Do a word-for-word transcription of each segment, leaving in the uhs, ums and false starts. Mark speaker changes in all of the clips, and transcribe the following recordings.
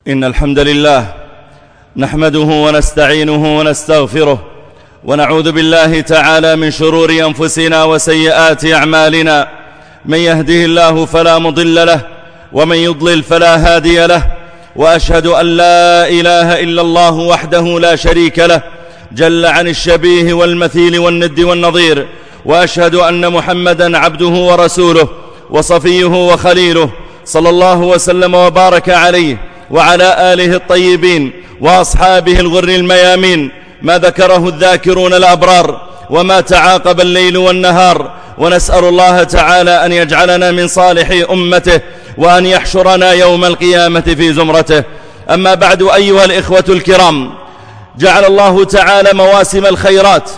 Speaker 1: إن الحمد لله نحمده ونستعينه ونستغفره ونعوذ بالله تعالى من شرور أنفسنا وسيئات أعمالنا. من يهده الله فلا مضل له ومن يضلل فلا هادي له، وأشهد أن لا إله إلا الله وحده لا شريك له جل عن الشبيه والمثيل والند والنظير، وأشهد أن محمدا عبده ورسوله وصفيه وخليله، صلى الله وسلم وبارك عليه وعلى آله الطيبين وأصحابه الغر الميامين، ما ذكره الذاكرون الأبرار وما تعاقب الليل والنهار. ونسأل الله تعالى أن يجعلنا من صالح أمته وأن يحشرنا يوم القيامة في زمرته. أما بعد، أيها الإخوة الكرام، جعل الله تعالى مواسم الخيرات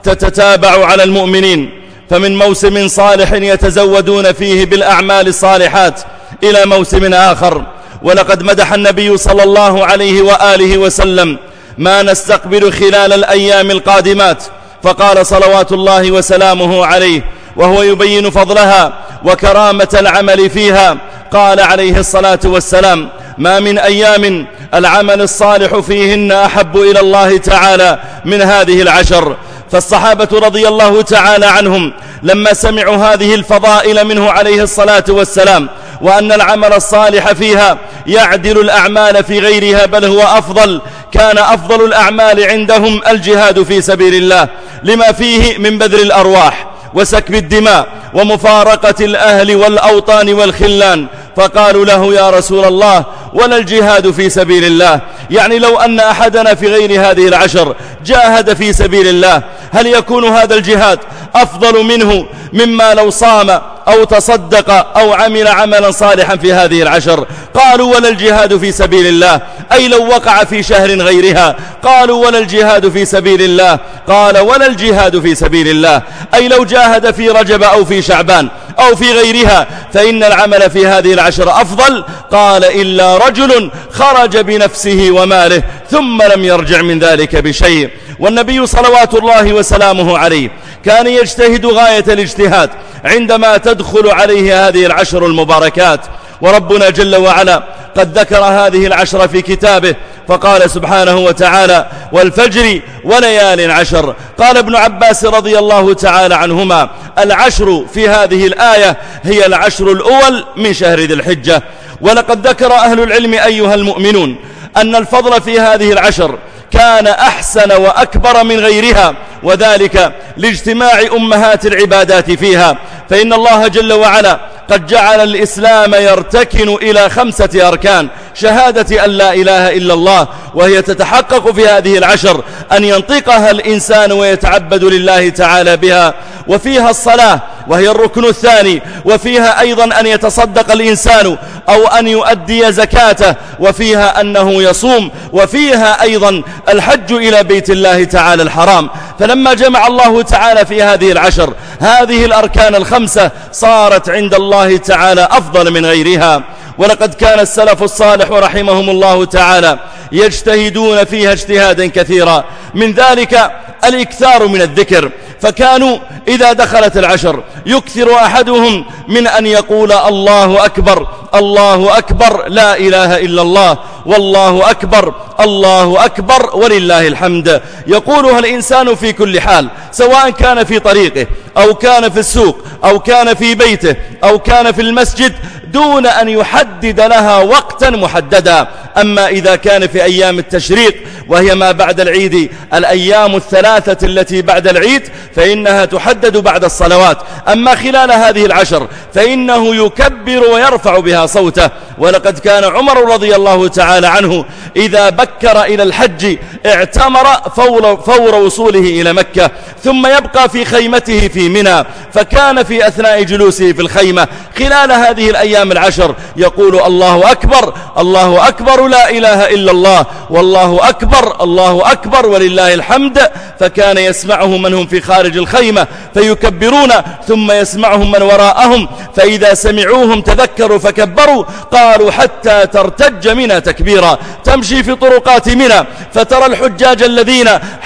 Speaker 1: تتتابع على المؤمنين، فمن موسم صالح يتزودون فيه بالأعمال الصالحات إلى موسم آخر. ولقد مدح النبي صلى الله عليه وآله وسلم ما نستقبل خلال الأيام القادمات، فقال صلوات الله وسلامه عليه وهو يبين فضلها وكرامة العمل فيها، قال عليه الصلاة والسلام: ما من أيام العمل الصالح فيهن أحب إلى الله تعالى من هذه العشر. فالصحابة رضي الله تعالى عنهم لما سمعوا هذه الفضائل منه عليه الصلاة والسلام، وأن العمل الصالح فيها يعدل الأعمال في غيرها بل هو أفضل، كان أفضل الأعمال عندهم الجهاد في سبيل الله، لما فيه من بذل الأرواح وسكب الدماء ومفارقة الأهل والأوطان والخلان. فقالوا له: يا رسول الله، ولا الجهاد في سبيل الله؟ يعني لو أن أحدنا في غير هذه العشر جاهد في سبيل الله، هل يكون هذا الجهاد أفضل منه مما لو صام أو تصدق أو عمل عملا صالحا في هذه العشر؟ قالوا: ولا الجهاد في سبيل الله؟ أي لو وقع في شهر غيرها؟ قالوا: ولا الجهاد في سبيل الله؟ قال: ولا الجهاد في سبيل الله؟ أي لو جاهد في رجب أو في شعبان أو في غيرها فإن العمل في هذه العشر أفضل. قال: إلا رجل خرج بنفسه وماله ثم لم يرجع من ذلك بشيء. والنبي صلوات الله وسلامه عليه كان يجتهد غاية الاجتهاد عندما تدخل عليه هذه العشر المباركات. وربنا جل وعلا قد ذكر هذه العشر في كتابه، فقال سبحانه وتعالى: والفجر وليال عشر. قال ابن عباس رضي الله تعالى عنهما: العشر في هذه الآية هي العشر الأول من شهر ذي الحجة. ولقد ذكر أهل العلم أيها المؤمنون أن الفضل في هذه العشر كان أحسن وأكبر من غيرها، وذلك لاجتماع أمهات العبادات فيها. فإن الله جل وعلا قد جعل الإسلام يرتكن إلى خمسة أركان: شهادة أن لا إله إلا الله، وهي تتحقق في هذه العشر أن ينطقها الإنسان ويتعبد لله تعالى بها، وفيها الصلاة وهي الركن الثاني، وفيها أيضا أن يتصدق الإنسان أو أن يؤدي زكاته، وفيها أنه يصوم، وفيها أيضا الحج إلى بيت الله تعالى الحرام. فلما جمع الله تعالى في هذه العشر هذه الأركان الخمسة صارت عند الله تعالى أفضل من غيرها. ولقد كان السلف الصالح رحمهم الله تعالى يجتهدون فيها اجتهادا كثيرا، من ذلك الإكثار من الذكر، فكانوا إذا دخلت العشر يكثر أحدهم من أن يقول: الله أكبر الله أكبر لا إله إلا الله، والله أكبر الله أكبر ولله الحمد. يقولها الإنسان في كل حال، سواء كان في طريقه أو كان في السوق أو كان في بيته أو كان في المسجد، دون أن يحدد لها وقتا محددا. أما إذا كان في أيام التشريق وهي ما بعد العيد، الأيام الثلاثة التي بعد العيد، فإنها تحدد بعد الصلوات. أما خلال هذه العشر فإنه يكبر ويرفع بها صوته. ولقد كان عمر رضي الله تعالى عنه إذا بكر إلى الحج اعتمر فور, فور وصوله إلى مكة، ثم يبقى في خيمته في منى، فكان في أثناء جلوسه في الخيمة خلال هذه الأيام العشر يقول: الله أكبر الله أكبر لا إله إلا الله، والله أكبر الله أكبر ولله الحمد. فكان يسمعه من هم في خارج الخيمة فيكبرون، ثم يسمعهم من وراءهم، فإذا سمعوهم تذكروا فكبروا. قالوا: حتى ترتج منى تكبيرا، تمشي في طرقات منى فترى الحجاج الذين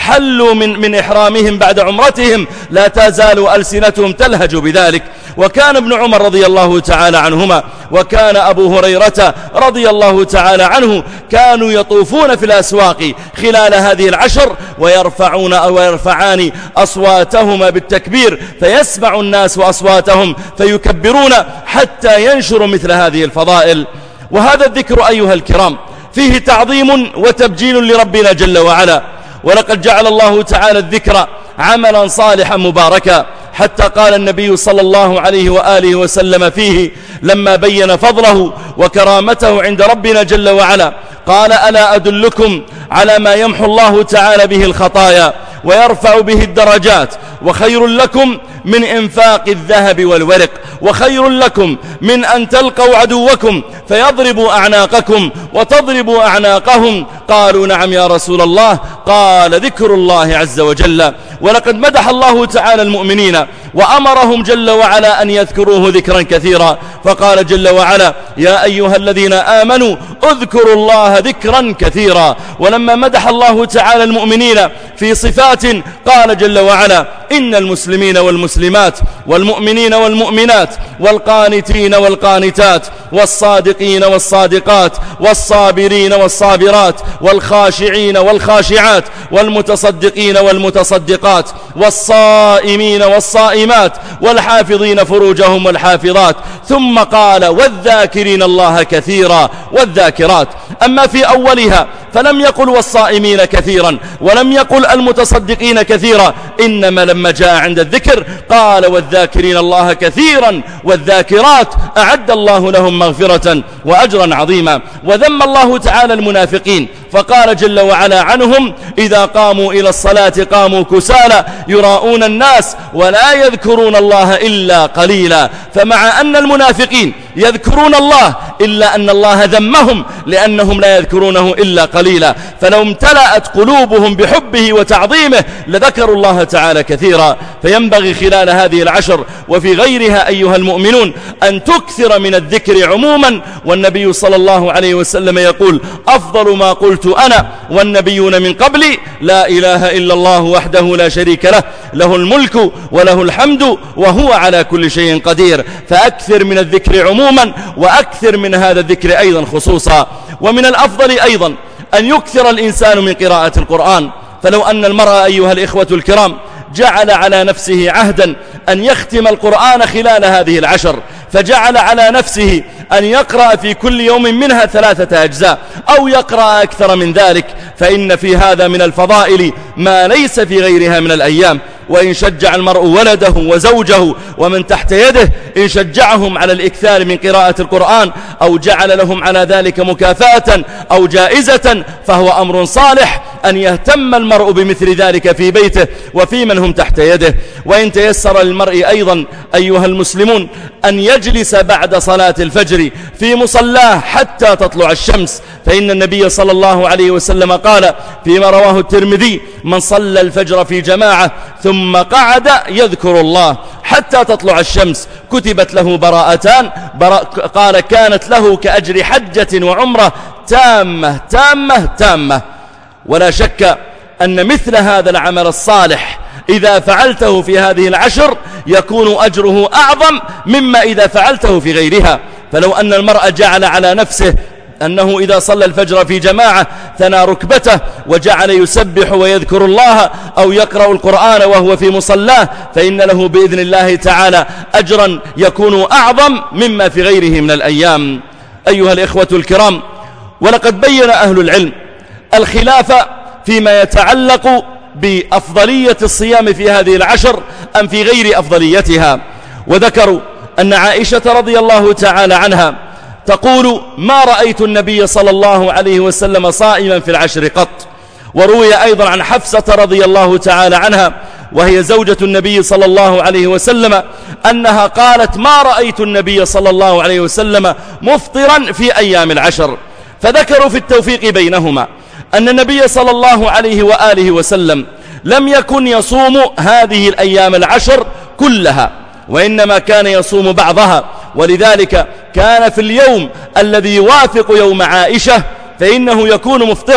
Speaker 1: حلوا من, من إحرامهم بعد عمرتهم لا تزال ألسنتهم تلهج بذلك. وكان ابن عمر رضي الله تعالى عنهما وكان أبو هريرة رضي الله تعالى عنه كانوا يطوفون في الأسواق خلال هذه العشر ويرفعون أو يرفعان أصواتهما بالتكبير فيسمع الناس أصواتهم فيكبرون حتى ينشروا مثل هذه الفضائل. وهذا الذكر أيها الكرام فيه تعظيم وتبجيل لربنا جل وعلا، ولقد جعل الله تعالى الذكر عملا صالحا مباركا، حتى قال النبي صلى الله عليه وآله وسلم فيه لما بين فضله وكرامته عند ربنا جل وعلا قال: ألا أدلكم على ما يمحو الله تعالى به الخطايا ويرفع به الدرجات، وخير لكم من إنفاق الذهب والورق، وخير لكم من أن تلقوا عدوكم فيضربوا أعناقكم وتضربوا أعناقهم. قالوا: نعم يا رسول الله. قال: ذكر الله عز وجل. ولقد مدح الله تعالى المؤمنين وأمرهم جل وعلا أن يذكروه ذكرا كثيرا، فقال جل وعلا: يا أيها الذين آمنوا اذكروا الله ذكرا كثيرا. ولما مدح الله تعالى المؤمنين في صفات قال جل وعلا: إن المسلمين والمسلمات والمؤمنين والمؤمنات والقانتين والقانتات والصادقين والصادقات والصابرين والصابرات والخاشعين والخاشعات والمتصدقين والمتصدقات والصائمين والصائمات والحافظين فروجهم والحافظات، ثم قال: والذاكرين الله كثيرا والذاكرات. أما في أولها فلم يقل والصائمين كثيرا ولم يقل المتصدقين كثيرا، إنما لما جاء عند الذكر قال: والذاكرين الله كثيرا والذاكرات أعد الله لهم مغفرة وأجرا عظيما. وذم الله تعالى المنافقين فقال جل وعلا عنهم: إذا قاموا إلى الصلاة قاموا كسالى يراءون الناس ولا يذكرون الله إلا قليلا. فمع أن المنافقين يذكرون الله إلا أن الله ذمهم لأنهم لا يذكرونه إلا قليلا، فلو امتلأت قلوبهم بحبه وتعظيمه لذكروا الله تعالى كثيرا. فينبغي خلال هذه العشر وفي غيرها أيها المؤمنون أن تكثر من الذكر عموما. والنبي صلى الله عليه وسلم يقول: أفضل ما قلت أنا والنبيون من قبلي لا إله إلا الله وحده لا شريك له، له الملك وله الحمد وهو على كل شيء قدير. فأكثر من الذكر عموما وأكثر من هذا الذكر أيضا خصوصا. ومن الأفضل أيضا أن يكثر الإنسان من قراءة القرآن. فلو أن المرأة أيها الإخوة الكرام جعل على نفسه عهدا أن يختم القرآن خلال هذه العشر، فجعل على نفسه أن يقرأ في كل يوم منها ثلاثة أجزاء أو يقرأ أكثر من ذلك، فإن في هذا من الفضائل ما ليس في غيرها من الأيام. وإن شجع المرء ولده وزوجه ومن تحت يده إن شجعهم على الإكثار من قراءة القرآن أو جعل لهم على ذلك مكافأة أو جائزة فهو أمر صالح أن يهتم المرء بمثل ذلك في بيته وفي من هم تحت يده. وإن تيسر للمرء أيضا أيها المسلمون أن يجلس بعد صلاة الفجر في مصلاه حتى تطلع الشمس، فإن النبي صلى الله عليه وسلم قال فيما رواه الترمذي: من صلى الفجر في جماعة ثم قعد يذكر الله حتى تطلع الشمس كتبت له براءتان، براء قال كانت له كأجر حجة وعمرة تامة تامة تامة. ولا شك أن مثل هذا العمل الصالح إذا فعلته في هذه العشر يكون أجره أعظم مما إذا فعلته في غيرها. فلو أن المرء جعل على نفسه أنه إذا صلى الفجر في جماعة ثنى ركبته وجعل يسبح ويذكر الله أو يقرأ القرآن وهو في مصلاه فإن له بإذن الله تعالى أجرا يكون أعظم مما في غيره من الأيام. أيها الإخوة الكرام، ولقد بين أهل العلم الخلاف فيما يتعلق بأفضلية الصيام في هذه العشر أم في غير أفضليتها، وذكروا أن عائشة رضي الله تعالى عنها تقول: ما رأيت النبي صلى الله عليه وسلم صائما في العشر قط. وروي أيضا عن حفصة رضي الله تعالى عنها وهي زوجة النبي صلى الله عليه وسلم أنها قالت: ما رأيت النبي صلى الله عليه وسلم مفطرا في أيام العشر. فذكروا في التوفيق بينهما أن النبي صلى الله عليه وآله وسلم لم يكن يصوم هذه الأيام العشر كلها، وإنما كان يصوم بعضها. ولذلك كان في اليوم الذي يوافق يوم عائشة فإنه يكون مفطرا،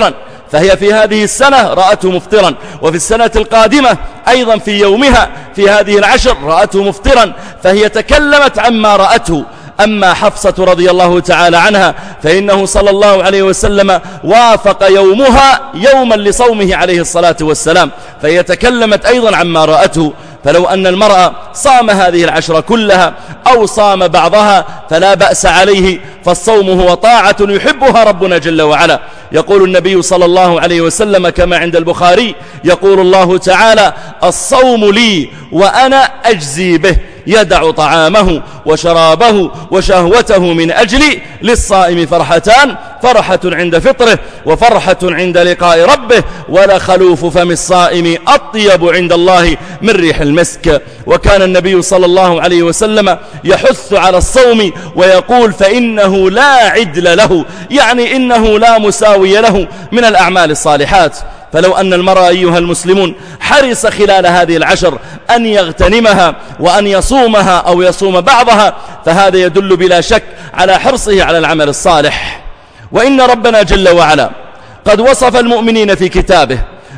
Speaker 1: فهي في هذه السنة رأته مفطرا، وفي السنة القادمة أيضا في يومها في هذه العشر رأته مفطرا، فهي تكلمت عما رأته. أما حفصة رضي الله تعالى عنها فإنه صلى الله عليه وسلم وافق يومها يوما لصومه عليه الصلاة والسلام، فهي تكلمت أيضا عما رأته. فلو أن المرأة صام هذه العشرة كلها أو صام بعضها فلا بأس عليه، فالصوم هو طاعة يحبها ربنا جل وعلا. يقول النبي صلى الله عليه وسلم كما عند البخاري، يقول الله تعالى: الصوم لي وأنا أجزي به، يدع طعامه وشرابه وشهوته من أجلي، للصائم فرحتان، فرحة عند فطره وفرحة عند لقاء ربه، ولخلوف فم الصائم أطيب عند الله من ريح المسك. وكان النبي صلى الله عليه وسلم يحث على الصوم ويقول: فإنه لا عدل له، يعني إنه لا مساوي له من الأعمال الصالحات. فلو أن المرأة أيها المسلمون حرص خلال هذه العشر أن يغتنمها وأن يصومها أو يصوم بعضها، فهذا يدل بلا شك على حرصه على العمل الصالح. وإن ربنا جل وعلا قد وصف المؤمنين في كتابه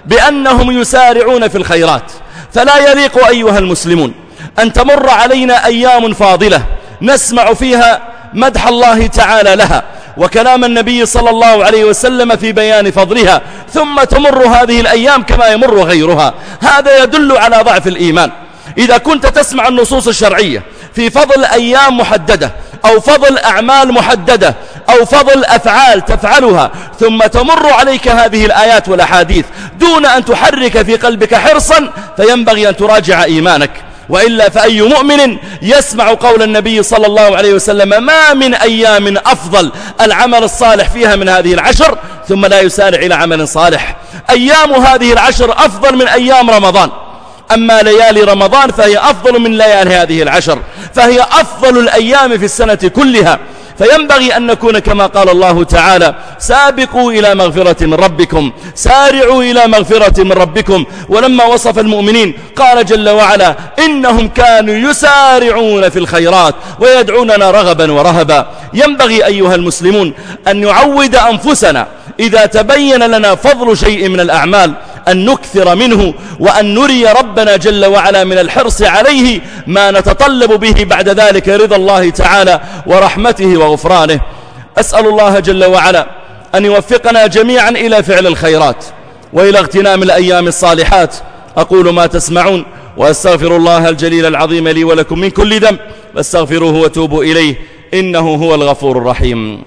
Speaker 1: بأنهم يسارعون في الخيرات، فلا يليق أيها المسلمون أن تمر علينا أيام فاضلة نسمع فيها مدح الله تعالى لها وكلام النبي صلى الله عليه وسلم في بيان فضلها، ثم تمر هذه الأيام كما يمر غيرها. هذا يدل على ضعف الإيمان. إذا كنت تسمع النصوص الشرعية في فضل أيام محددة أو فضل أعمال محددة أو فضل أفعال تفعلها، ثم تمر عليك هذه الآيات والأحاديث دون أن تحرك في قلبك حرصا، فينبغي أن تراجع إيمانك. وإلا فأي مؤمن يسمع قول النبي صلى الله عليه وسلم: ما من أيام أفضل العمل الصالح فيها من هذه العشر، ثم لا يسارع إلى عمل صالح. أيام هذه العشر أفضل من أيام رمضان، أما ليالي رمضان فهي أفضل من ليالي هذه العشر، فهي أفضل الأيام في السنة كلها. فينبغي أن نكون كما قال الله تعالى: سابقوا إلى مغفرة من ربكم، سارعوا إلى مغفرة من ربكم. ولما وصف المؤمنين قال جل وعلا: إنهم كانوا يسارعون في الخيرات ويدعوننا رغبا ورهبا. ينبغي أيها المسلمون أن نعود أنفسنا إذا تبين لنا فضل شيء من الأعمال أن نكثر منه، وأن نري ربنا جل وعلا من الحرص عليه ما نتطلب به بعد ذلك رضا الله تعالى ورحمته وغفرانه. أسأل الله جل وعلا أن يوفقنا جميعا إلى فعل الخيرات وإلى اغتنام الأيام الصالحات. أقول ما تسمعون وأستغفر الله الجليل العظيم لي ولكم من كل ذنب، فاستغفروه وتوبوا إليه إنه هو الغفور الرحيم.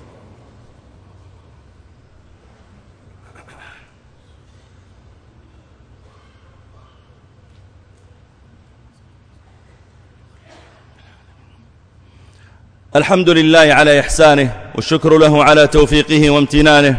Speaker 1: الحمد لله على إحسانه، والشكر له على توفيقه وامتنانه،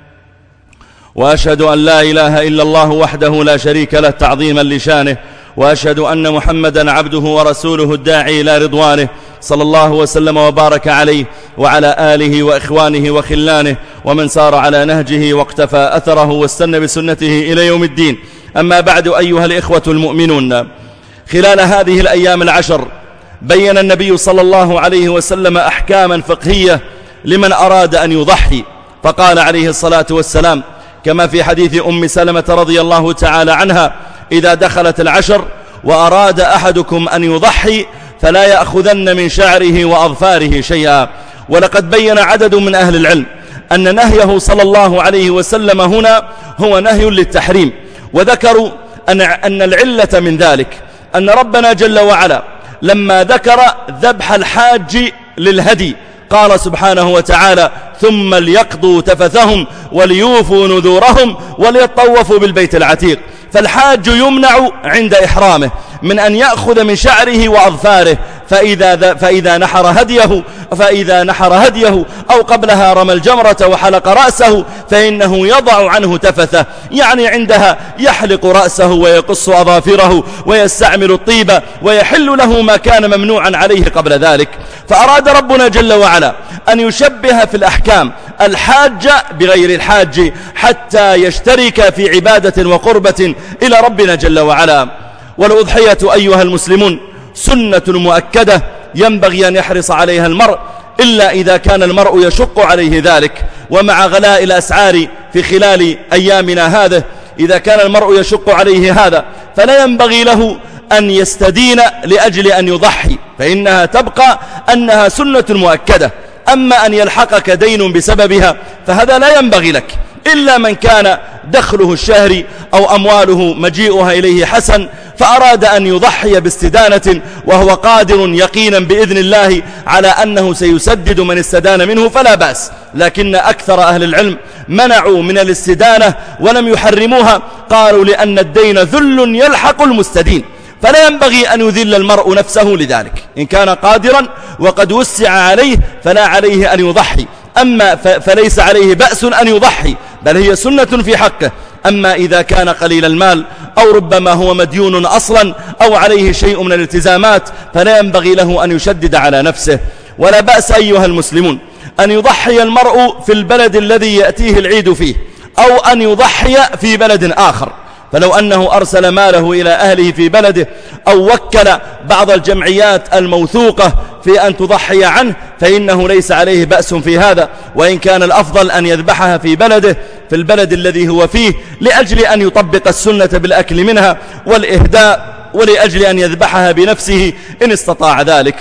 Speaker 1: وأشهد أن لا إله إلا الله وحده لا شريك له تعظيما لشانه، وأشهد أن محمدا عبده ورسوله الداعي إلى رضوانه، صلى الله وسلم وبارك عليه وعلى آله وإخوانه وخلانه ومن سار على نهجه واقتفى أثره واستنى بسنته إلى يوم الدين. أما بعد، أيها الإخوة المؤمنون، خلال هذه الأيام العشر بين النبي صلى الله عليه وسلم أحكاما فقهية لمن أراد أن يضحي، فقال عليه الصلاة والسلام كما في حديث أم سلمة رضي الله تعالى عنها: إذا دخلت العشر وأراد أحدكم أن يضحي فلا يأخذن من شعره وأظفاره شيئا. ولقد بين عدد من أهل العلم أن نهيه صلى الله عليه وسلم هنا هو نهي للتحريم، وذكروا أن, أن العلة من ذلك أن ربنا جل وعلا لما ذكر ذبح الحاج للهدي قال سبحانه وتعالى: ثم ليقضوا تفثهم وليوفوا نذورهم وليطوفوا بالبيت العتيق. فالحاج يمنع عند إحرامه من أن يأخذ من شعره وأظفاره، فإذا, فإذا نحر هديه فإذا نحر هديه أو قبلها رمى الجمرة وحلق رأسه فإنه يضع عنه تفثه، يعني عندها يحلق رأسه ويقص أظافره ويستعمل الطيب ويحل له ما كان ممنوعا عليه قبل ذلك. فأراد ربنا جل وعلا أن يشبه في الأحكام الحاج بغير الحاج حتى يشترك في عبادة وقربة إلى ربنا جل وعلا. والأضحية أيها المسلمون سنة مؤكدة ينبغي أن يحرص عليها المرء، إلا إذا كان المرء يشق عليه ذلك، ومع غلاء الأسعار في خلال أيامنا هذه، إذا كان المرء يشق عليه هذا فلا ينبغي له أن يستدين لأجل أن يضحي، فإنها تبقى أنها سنة مؤكدة. أما أن يلحقك دين بسببها فهذا لا ينبغي لك، إلا من كان دخله الشهري أو أمواله مجيئها إليه حسن فأراد أن يضحي باستدانة وهو قادر يقينا بإذن الله على أنه سيسدد من استدان منه فلا بأس. لكن أكثر أهل العلم منعوا من الاستدانة ولم يحرموها، قالوا لأن الدين ذل يلحق المستدين، فلا ينبغي أن يذل المرء نفسه لذلك. إن كان قادرا وقد وسع عليه فلا عليه أن يضحي، أما فليس عليه بأس أن يضحي، بل هي سنة في حقه. أما إذا كان قليل المال أو ربما هو مديون أصلا أو عليه شيء من الالتزامات فلا ينبغي له أن يشدد على نفسه. ولا بأس أيها المسلمون أن يضحي المرء في البلد الذي يأتيه العيد فيه، أو أن يضحي في بلد آخر. فلو أنه أرسل ماله إلى أهله في بلده أو وكل بعض الجمعيات الموثوقة في أن تضحي عنه فإنه ليس عليه بأس في هذا، وإن كان الأفضل أن يذبحها في بلده في البلد الذي هو فيه لأجل أن يطبق السنة بالأكل منها والإهداء، ولأجل أن يذبحها بنفسه إن استطاع ذلك.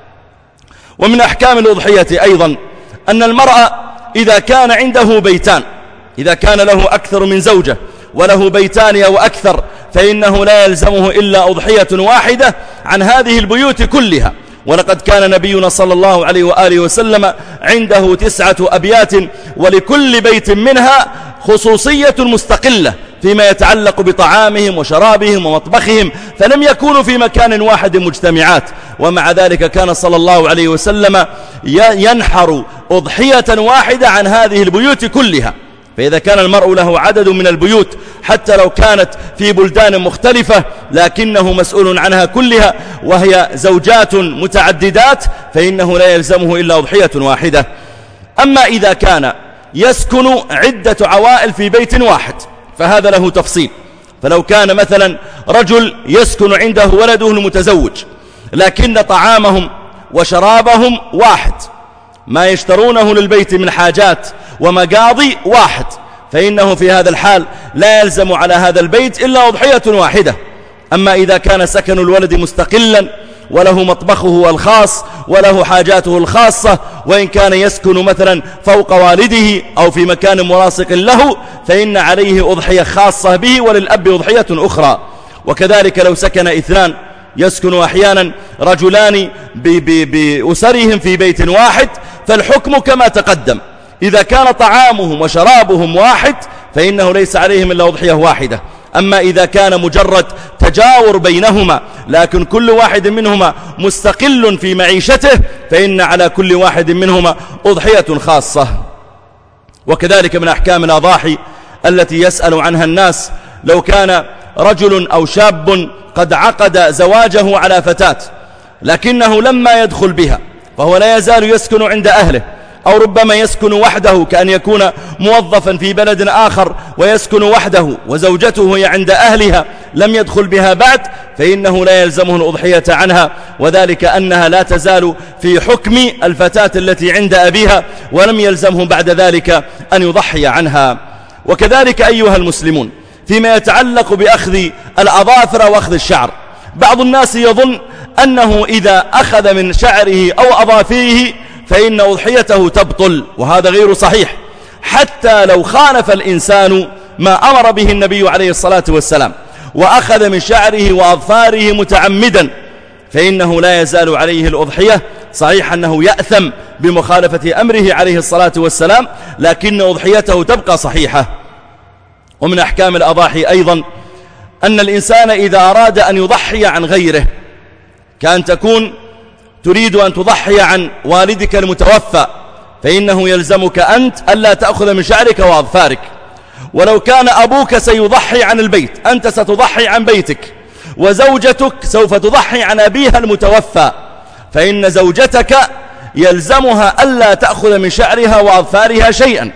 Speaker 1: ومن أحكام الأضحية أيضا أن المرأة إذا كان عنده بيتان، إذا كان له أكثر من زوجة وله بيتان أو أكثر فإنه لا يلزمه إلا أضحية واحدة عن هذه البيوت كلها. ولقد كان نبينا صلى الله عليه وآله وسلم عنده تسعة أبيات، ولكل بيت منها خصوصية مستقلة فيما يتعلق بطعامهم وشرابهم ومطبخهم، فلم يكونوا في مكان واحد مجتمعات. ومع ذلك كان صلى الله عليه وسلم ينحر أضحية واحدة عن هذه البيوت كلها. فإذا كان المرء له عدد من البيوت حتى لو كانت في بلدان مختلفة لكنه مسؤول عنها كلها وهي زوجات متعددات فإنه لا يلزمه إلا أضحية واحدة. أما إذا كان يسكن عدة عوائل في بيت واحد فهذا له تفصيل. فلو كان مثلا رجل يسكن عنده ولده المتزوج لكن طعامهم وشرابهم واحد، ما يشترونه للبيت من حاجات ومقاضي واحد، فإنه في هذا الحال لا يلزم على هذا البيت إلا أضحية واحدة. أما إذا كان سكن الولد مستقلا وله مطبخه الخاص وله حاجاته الخاصة، وإن كان يسكن مثلا فوق والده أو في مكان ملاصق له فإن عليه أضحية خاصة به وللأب أضحية أخرى. وكذلك لو سكن اثنان، يسكن أحيانا رجلان بأسرهم في بيت واحد فالحكم كما تقدم، إذا كان طعامهم وشرابهم واحد فإنه ليس عليهم إلا أضحية واحدة. أما إذا كان مجرد تجاور بينهما لكن كل واحد منهما مستقل في معيشته فإن على كل واحد منهما أضحية خاصة. وكذلك من أحكام الأضاحي التي يسأل عنها الناس، لو كان رجل أو شاب قد عقد زواجه على فتاة لكنه لما يدخل بها فهو لا يزال يسكن عند أهله، أو ربما يسكن وحده كأن يكون موظفا في بلد آخر ويسكن وحده وزوجته هي عند أهلها لم يدخل بها بعد، فإنه لا يلزمه الأضحية عنها، وذلك أنها لا تزال في حكم الفتاة التي عند أبيها ولم يلزمه بعد ذلك أن يضحي عنها. وكذلك أيها المسلمون فيما يتعلق بأخذ الأظافر وأخذ الشعر، بعض الناس يظن أنه إذا أخذ من شعره أو أظافره فإن أضحيته تبطل، وهذا غير صحيح. حتى لو خالف الإنسان ما أمر به النبي عليه الصلاة والسلام وأخذ من شعره وأظفاره متعمدا فإنه لا يزال عليه الأضحية. صحيح أنه يأثم بمخالفة أمره عليه الصلاة والسلام لكن أضحيته تبقى صحيحة. ومن أحكام الأضاحي أيضا أن الإنسان إذا أراد أن يضحي عن غيره، كأن تكون تريد أن تضحي عن والدك المتوفى، فإنه يلزمك أنت ألا تأخذ من شعرك وأظفارك. ولو كان أبوك سيضحي عن البيت، أنت ستضحي عن بيتك، وزوجتك سوف تضحي عن أبيها المتوفى، فإن زوجتك يلزمها ألا تأخذ من شعرها وأظفارها شيئا.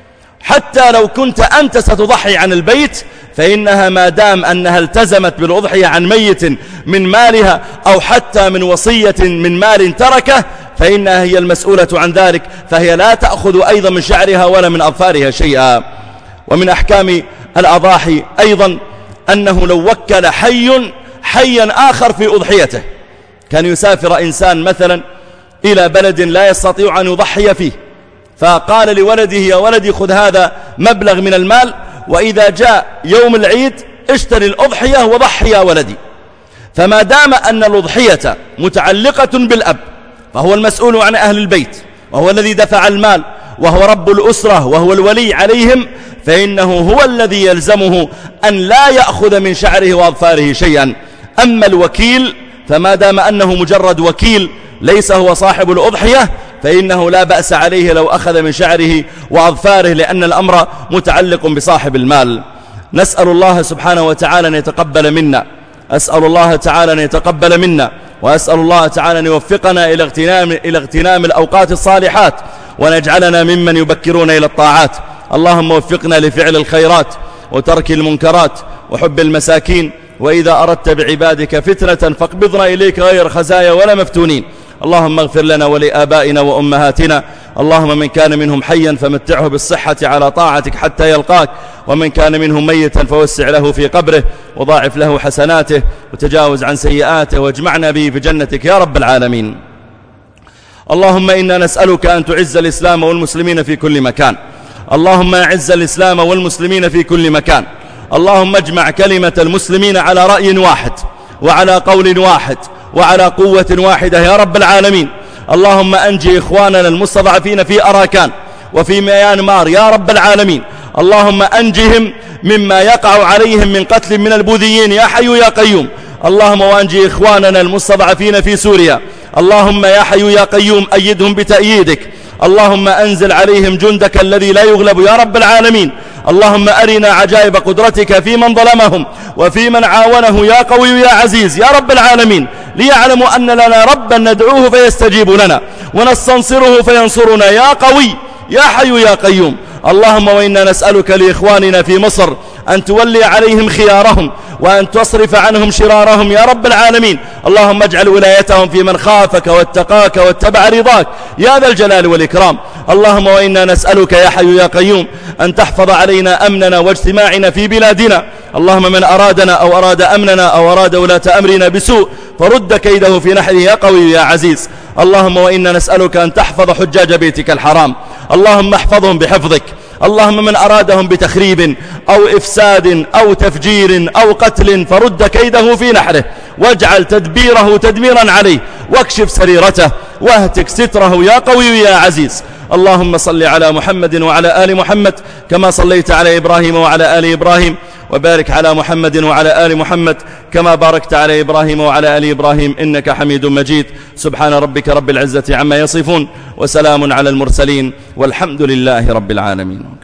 Speaker 1: حتى لو كنت أنت ستضحي عن البيت فإنها ما دام أنها التزمت بالأضحية عن ميت من مالها أو حتى من وصية من مال تركه فإنها هي المسؤولة عن ذلك، فهي لا تأخذ أيضا من شعرها ولا من أظفارها شيئا. ومن أحكام الأضاحي أيضا أنه لو وكل حي حيا آخر في أضحيته، كان يسافر إنسان مثلا إلى بلد لا يستطيع أن يضحي فيه، فقال لولده يا ولدي خذ هذا مبلغ من المال، وإذا جاء يوم العيد اشتري الأضحية وضحي يا ولدي. فما دام أن الأضحية متعلقة بالأب فهو المسؤول عن أهل البيت، وهو الذي دفع المال، وهو رب الأسرة، وهو الولي عليهم، فإنه هو الذي يلزمه أن لا يأخذ من شعره وأظفاره شيئا. أما الوكيل فما دام أنه مجرد وكيل ليس هو صاحب الأضحية، فإنه لا بأس عليه لو أخذ من شعره وأظفاره، لأن الأمر متعلق بصاحب المال. نسأل الله سبحانه وتعالى أن يتقبل منا، أسأل الله تعالى أن يتقبل منا، وأسأل الله تعالى أن يوفقنا إلى اغتنام, إلى اغتنام الأوقات الصالحات، ونجعلنا ممن يبكرون إلى الطاعات. اللهم وفقنا لفعل الخيرات وترك المنكرات وحب المساكين، وإذا أردت بعبادك فتنة فاقبضنا إليك غير خزايا ولا مفتونين. اللهم اغفر لنا ولآبائنا وأمهاتنا. اللهم من كان منهم حيا فمتعه بالصحة على طاعتك حتى يلقاك، ومن كان منهم ميتا فوسع له في قبره وضاعف له حسناته وتجاوز عن سيئاته، واجمعنا به في جنتك يا رب العالمين. اللهم إنا نسألك أن تعز الإسلام والمسلمين في كل مكان. اللهم أعز الإسلام والمسلمين في كل مكان. اللهم اجمع كلمة المسلمين على رأي واحد وعلى قول واحد وعلى قوة واحدة يا رب العالمين. اللهم أنجي إخواننا المستضعفين في أراكان وفي ميانمار يا رب العالمين. اللهم أنجهم مما يقع عليهم من قتل من البوذيين يا حي يا قيوم. اللهم وأنجي إخواننا المستضعفين في سوريا. اللهم يا حي يا قيوم أيدهم بتأييدك. اللهم أنزل عليهم جندك الذي لا يغلب يا رب العالمين. اللهم أرنا عجائب قدرتك في من ظلمهم وفي من عاونه يا قوي يا عزيز يا رب العالمين، ليعلموا أن لنا ربا ندعوه فيستجيب لنا ونستنصره فينصرنا يا قوي يا حي يا قيوم. اللهم وإنا نسألك لإخواننا في مصر أن تولي عليهم خيارهم وأن تصرف عنهم شرارهم يا رب العالمين. اللهم اجعل ولايتهم في من خافك واتقاك واتبع رضاك يا ذا الجلال والإكرام. اللهم وإنا نسألك يا حي يا قيوم أن تحفظ علينا أمننا واجتماعنا في بلادنا. اللهم من أرادنا أو أراد أمننا أو أراد ولاة أمرنا بسوء فرد كيده في نحره يا قوي يا عزيز. اللهم وإنا نسألك أن تحفظ حجاج بيتك الحرام. اللهم احفظهم بحفظك. اللهم من أرادهم بتخريب أو إفساد أو تفجير أو قتل فرد كيده في نحره، واجعل تدبيره تدميرا عليه، واكشف سريرته واهتك ستره يا قوي يا عزيز. اللهم صل على محمد وعلى آل محمد كما صليت على إبراهيم وعلى آل إبراهيم، وبارك على محمد وعلى آل محمد كما باركت على إبراهيم وعلى آل إبراهيم إنك حميد مجيد. سبحان ربك رب العزة عما يصفون، وسلام على المرسلين، والحمد لله رب العالمين.